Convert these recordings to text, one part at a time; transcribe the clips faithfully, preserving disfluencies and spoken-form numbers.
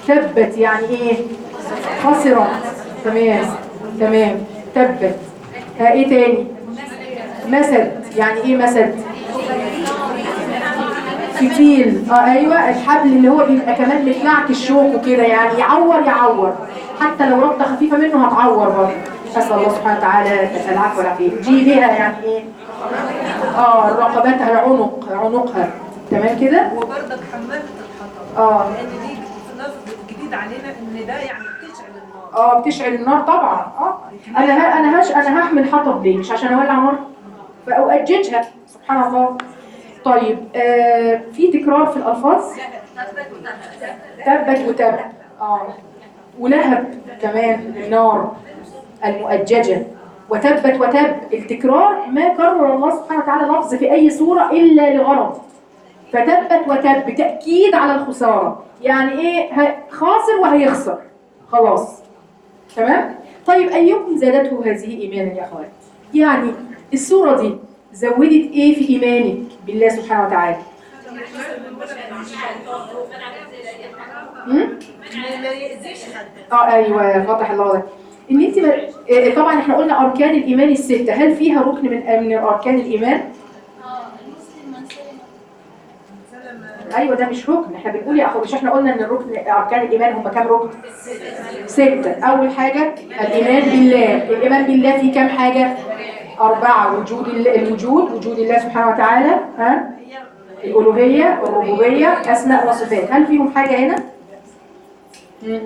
تبت يعني ايه؟ خسرت. تمام تمام. تبت. ها ايه تاني؟ مسد يعني ايه مسد؟ فتيل. اه ايوه، الحبل اللي هو بيبقى كمان متنعك الشوك وكده، يعني يعور يعور، حتى لو ربطه خفيفه منه هتعور برضه. اسال الله سبحانه وتعالى العفو والعافيه. جيبها يعني ايه؟ اه رقبتها، العنق، عنقها. تمام كده. وبرضك حمالة الحطب. اه لان دي لفظ جديد علينا ان ده يعني بتشعل النار. اه بتشعل النار طبعا. اه انا ه... انا هش انا هحمل حطب ليه؟ مش عشان اولع نار فاؤججها. سبحان الله. طيب آه في تكرار في الالفاظ. تبت وتب. اه ولهب كمان النار المؤججه. وتبت وتب، التكرار ما كرر الله سبحانه وتعالى لفظ في اي سوره الا لغرض. فتبت وتب تاكيد على الخساره، يعني ايه؟ ه- خاسر وهيخسر خلاص. تمام. طيب ايكم زادته هذه ايمانا يا اخوات؟ يعني السوره دي زودت ايه في ايمانك بالله سبحانه وتعالى؟ امم ما يأذيش حد. اه ايوه فتح الله ده. ان انت ب... آه، طبعا احنا قلنا اركان الايمان السته، هل فيها ركن من من اركان الايمان؟ ايوه ده مش ركن، احنا بنقول يا اخو، مش احنا قلنا ان الركن اركان الايمان هم كام ركن؟ سته. اول حاجه الايمان بالله. الايمان بالله فيه كام حاجه؟ اربعه. وجود ال- الوجود، وجود الله سبحانه وتعالى، ها، الالوهيه، الربوبيه، اسماء وصفات. هل فيهم حاجه هنا؟ مم.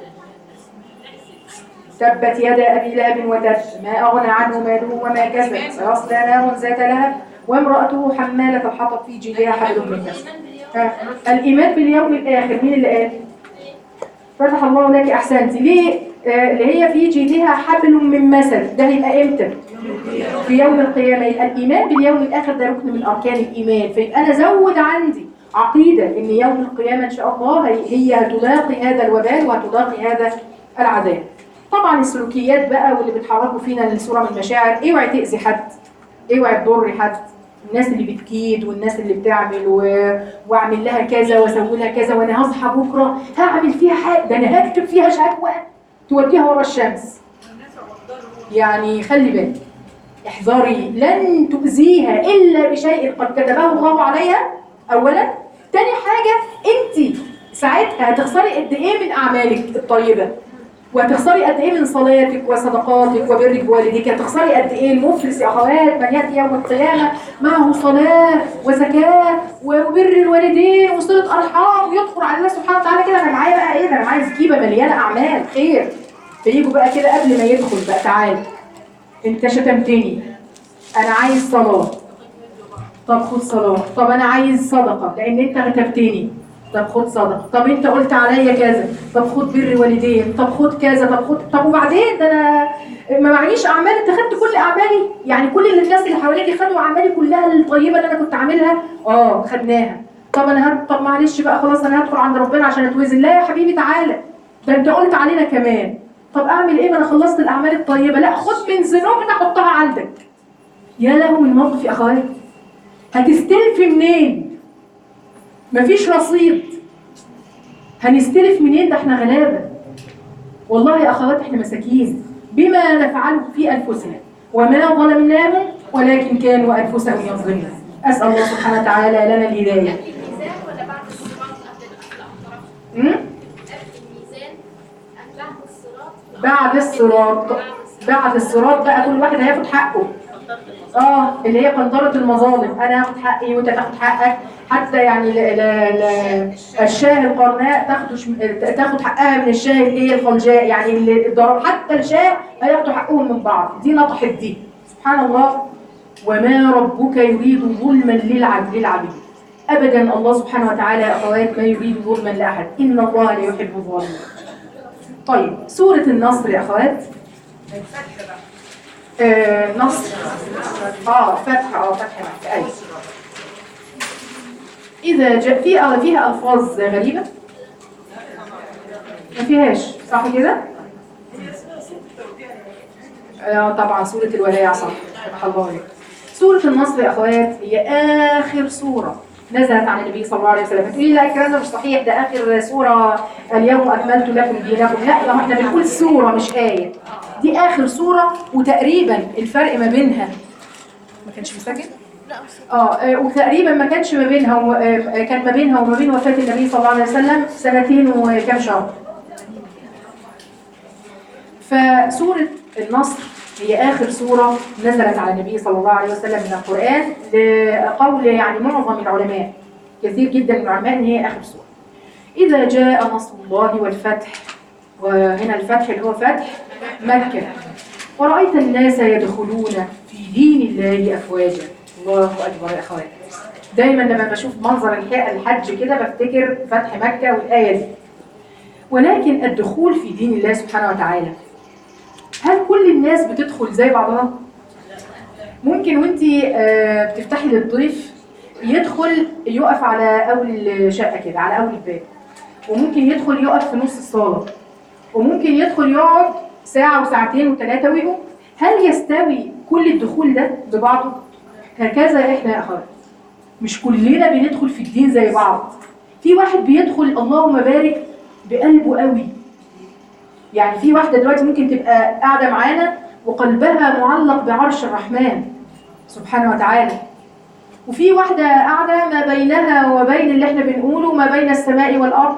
تبت يدا ابي لهب وتب ما اغنى عنه ماله وما كسب سيصلى نارا ذات لهب وامراته حماله الحطب في جيدها حبل من مسد. ها، الايمان باليوم الاخر مين اللي قال؟ فتح الله لك. احسنتي. ليه؟ آه اللي هي في جيدها حبل من مسد، ده هيبقى امتى؟ في يوم القيامه. يبقى الايمان باليوم الاخر ده ركن من اركان الايمان. فيبقى انا ازود عندي عقيده ان يوم القيامه ان شاء الله هي هي هتلاقي هذا الوبال وهتلاقي هذا العذاب. طبعا السلوكيات بقى واللي بتحركوا فينا للصوره من المشاعر، اوعي تاذي حد، اوعي تضري حد. الناس اللي بتكيد والناس اللي بتعمل و... واعمل لها كذا واسوي لها كذا، وانا هصحى بكره هعمل فيها حاجه، ده انا هكتب فيها شكوى توديها ورا الشمس. يعني خلي بالك، احذري، لن تؤذيها الا بشيء قد كتبه الله عليها اولا. تاني حاجه، انت ساعتها هتخسري قد ايه من اعمالك الطيبه، وهتخسري قد ايه من صلاتك وصدقاتك وبرك بوالديك. هتخسري قد ايه. المفلس يا اخوات من ياتي يوم القيامه معه صلاه وزكاه وبر الوالدين وصله ارحام، ويدخل على الله سبحانه وتعالى كده، انا معايا بقى ايه ده، انا معايا زكيبه مليانه اعمال خير. فييجوا بقى كده قبل ما يدخل بقى، تعالى انت شتمتني، انا عايز صلاه، طب خد صلاه. طب انا عايز صدقه لان انت غتبتني، طب خد صدقه. طب انت قلت عليا كذا، طب خد بر والدين، طب خد كذا، طب خد. طب وبعدين ده انا ما معيش اعمال، انت خدت كل اعمالي، يعني كل اللي الناس اللي حواليك خدوا اعمالي كلها الطيبه اللي انا كنت عاملها. اه خدناها. طب انا هد... طب معلش بقى خلاص انا هدخل عند ربنا عشان اتوزن. لا يا حبيبي تعالى، ده انت قلت علينا كمان. طب اعمل ايه، ما انا خلصت الاعمال الطيبه. لا خد من ذنوبنا حطها عندك. يا له من موقف يا اخوات. هتستلفي منين؟ مفيش رصيد، هنستلف منين؟ ده احنا غلابه والله يا اخوات، احنا مساكين بما نفعله في انفسنا، وما ظلمناهم ولكن كانوا انفسهم يظلمون. اسال الله سبحانه وتعالى لنا الهدايه. الميزان ولا بعد الصراط قبل الاطراف؟ امم الميزان بعد الصراط. بعد الصراط. بعد الصراط بقى كل واحد هياخد حقه. اه اللي هي قنطرة المظالم، انا هاخد حقي وانت تاخد حقك. حتى يعني لا لا لا الشاه القرناء تاخد تاخد حقها من الشاه الايه الخلجاء، يعني اللي الضرب، حتى الشاه هياخدوا حقهم من بعض. دي نطحت دي. سبحان الله. وما ربك يريد ظلما للعبد للعبيد ابدا. الله سبحانه وتعالى يا اخوات ما يريد ظلما لاحد، ان الله لا يحب الظالمين. طيب سورة النصر يا اخوات. آه نصر. اه فتح. اه فتح مكة. ايوه. اذا جاء فيها فيها الفاظ غريبه، ما فيهاش صح كده؟ اه طبعا سوره الوداع صح. فتح الله عليك. سوره النصر يا اخوات هي اخر سوره نزلت عن النبي صلى الله عليه وسلم. تقولي لا الكلام ده مش صحيح، ده اخر سوره اليوم اكملت لكم دينكم. لا، ما احنا بنقول سوره مش ايه. دي اخر سوره، وتقريبا الفرق ما بينها ما كانش مسجل؟ اه وتقريبا ما كانش ما بينها و... كان ما بينها وما بين وفاه النبي صلى الله عليه وسلم سنتين وكام شهر. فسوره النصر هي آخر سورة نزلت على النبي صلى الله عليه وسلم من القرآن، لقول يعني معظم العلماء، كثير جدا من العلماء، إن هي آخر سورة. إذا جاء نصر الله والفتح، وهنا الفتح اللي هو فتح مكة، ورأيت الناس يدخلون في دين الله أفواجا. الله أكبر يا أخوات. دايما لما بشوف منظر الحج كده بفتكر فتح مكة والآية دي. ولكن الدخول في دين الله سبحانه وتعالى، هل كل الناس بتدخل زي بعضها؟ ممكن وانتي بتفتحي للضيف يدخل يقف على اول شقه كده، على اول الباب، وممكن يدخل يقف في نص الصاله، وممكن يدخل يقعد ساعه وساعتين وثلاثه ويقوم. هل يستوي كل الدخول ده ببعضه؟ هكذا احنا يا اخوات، مش كلنا بندخل في الدين زي بعض. في واحد بيدخل اللهم بارك بقلبه قوي. يعني في واحدة دلوقتي ممكن تبقى قاعدة معانا وقلبها معلق بعرش الرحمن سبحانه وتعالى، وفي واحدة قاعدة ما بينها وبين اللي احنا بنقوله ما بين السماء والأرض.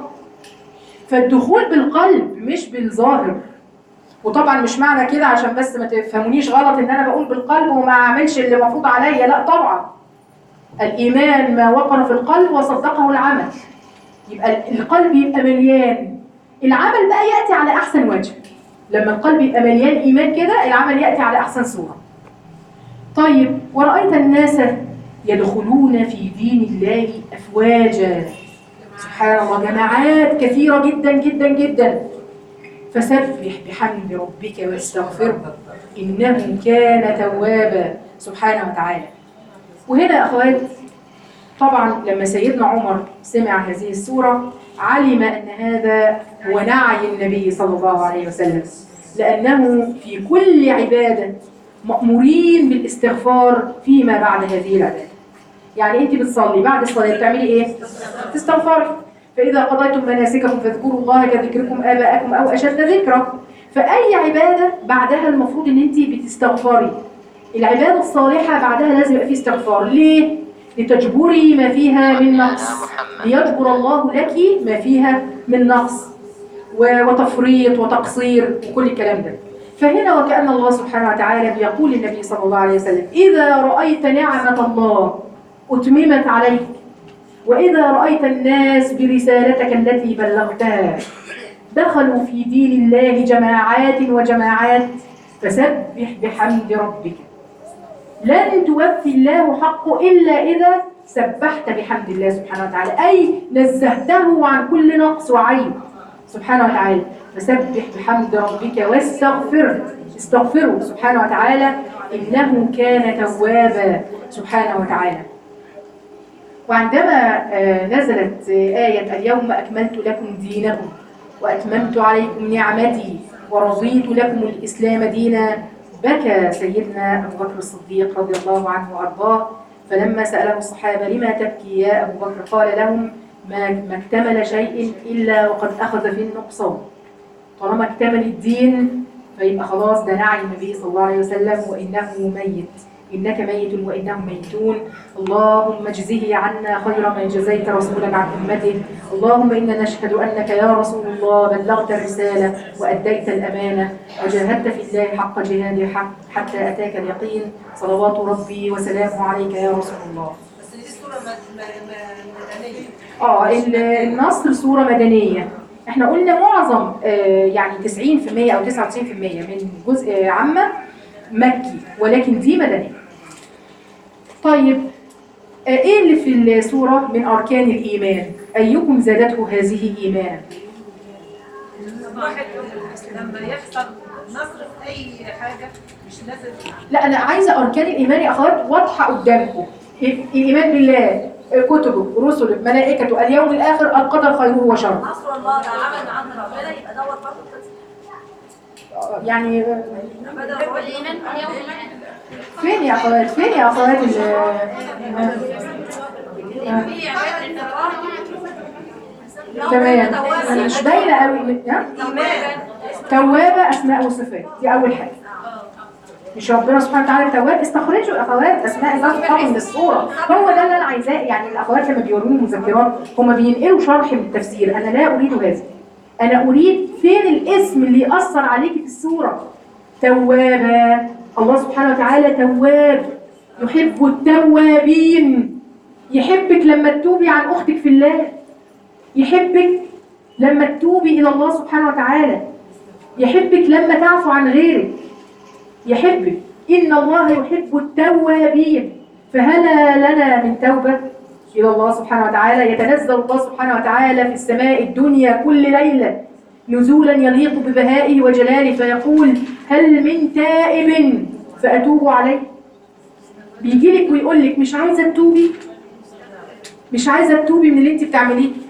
فالدخول بالقلب مش بالظاهر. وطبعا مش معنى كده عشان بس ما تفهمونيش غلط ان انا بقول بالقلب وما اعملش اللي مفروض عليا، لا طبعا. الإيمان ما وقر في القلب وصدقه العمل. يبقى القلب يبقى مليان، العمل بقى يأتي على أحسن وجه. لما القلب يبقى مليان إيمان كده العمل يأتي على أحسن صورة. طيب، ورأيت الناس يدخلون في دين الله أفواجا. سبحان الله، جماعات كثيرة جدا جدا جدا. فسبح بحمد ربك واستغفره إنه كان توابا سبحانه وتعالى. وهنا يا أخوات، طبعا لما سيدنا عمر سمع هذه السورة علم أن هذا هو نعي النبي صلى الله عليه وسلم، لأنه في كل عبادة مأمورين بالاستغفار فيما بعد هذه العبادة. يعني أنت بتصلي بعد الصلاة بتعملي إيه؟ تستغفري. فإذا قضيتم مناسككم فاذكروا الله كذكركم آباءكم أو أشد ذكرا. فأي عبادة بعدها المفروض أن أنت بتستغفري. العبادة الصالحة بعدها لازم يبقى فيه استغفار. ليه؟ لتجبري ما فيها من نقص، ليجبر الله لك ما فيها من نقص وتفريط وتقصير وكل الكلام ده. فهنا وكأن الله سبحانه وتعالى بيقول للنبي صلى الله عليه وسلم: إذا رأيت نعمة الله أتممت عليك، وإذا رأيت الناس برسالتك التي بلغتها دخلوا في دين الله جماعات وجماعات، فسبح بحمد ربك. لن توفي الله حقه إلا إذا سبحت بحمد الله سبحانه وتعالى، أي نزهته عن كل نقص وعيب سبحانه وتعالى. فسبح بحمد ربك واستغفره، استغفره سبحانه وتعالى إنه كان توابا سبحانه وتعالى. وعندما نزلت آية اليوم أكملت لكم دينكم وأتممت عليكم نعمتي ورضيت لكم الإسلام دينا، بكى سيدنا أبو بكر الصديق رضي الله عنه وأرضاه. فلما سأله الصحابة: لما تبكي يا أبو بكر؟ قال لهم: ما, ما اكتمل شيء إلا وقد أخذ في النقصان. طالما اكتمل الدين فيبقى خلاص ده نعي النبي صلى الله عليه وسلم وإنه ميت، إنك ميت وإنهم ميتون. اللهم اجزه عنا خير ما جزيت رسولك عن أمته. اللهم إنا نشهد أنك يا رسول الله بلغت الرسالة وأديت الأمانة وجاهدت في الله حق جهاده حتى أتاك اليقين. صلوات ربي وسلامه عليك يا رسول الله. بس دي سورة مدنية. آه النصر سورة مدنية. احنا قلنا معظم آه يعني تسعين بالمئة أو تسعة وتسعين بالمئة من جزء عامة مكي، ولكن دي مدنية. طيب، ايه اللي في السورة من أركان الإيمان؟ أيكم زادته هذه إيمانا؟ واحد لما يحصل نصر في أي حاجة مش لازم. لا، أنا عايزة أركان الإيمان يا أخوات واضحة قدامكم. الإيمان بالله، كتبه، رسله، ملائكته، اليوم الآخر، القدر خيره وشره. نصر الله ده عمل عند ربنا، يبقى دوت برضه يعني والإيمان باليوم فين يا أخوات؟ فين يا أخوات؟ في عبادة الفرار تمام. انا مش باينه قوي. توابه اسماء وصفات، دي اول حاجه. مش ربنا سبحانه وتعالى تواب؟ استخرجوا الاخوات اسماء الله سبحانه من الصوره. هو ده اللي انا عايزاه. يعني الاخوات لما بيوروني مذكرات هم بينقلوا شرح من التفسير، انا لا اريد هذا. انا اريد فين الاسم اللي ياثر عليكي في الصوره. توابه، الله سبحانه وتعالى تواب، يحب التوابين. يحبك لما تتوبي عن اختك في الله، يحبك لما تتوبي الى الله سبحانه وتعالى، يحبك لما تعفو عن غيرك، يحبك. إن الله يحب التوابين. فهلا لنا من توبة إلى الله سبحانه وتعالى. يتنزل الله سبحانه وتعالى في السماء الدنيا كل ليلة نزولا يليق ببهائه وجلاله، فيقول هل من تائب فأتوب عليه. بيجي لك ويقول لك مش عايزة تتوبي، مش عايزة تتوبي من اللي انت بتعمليه،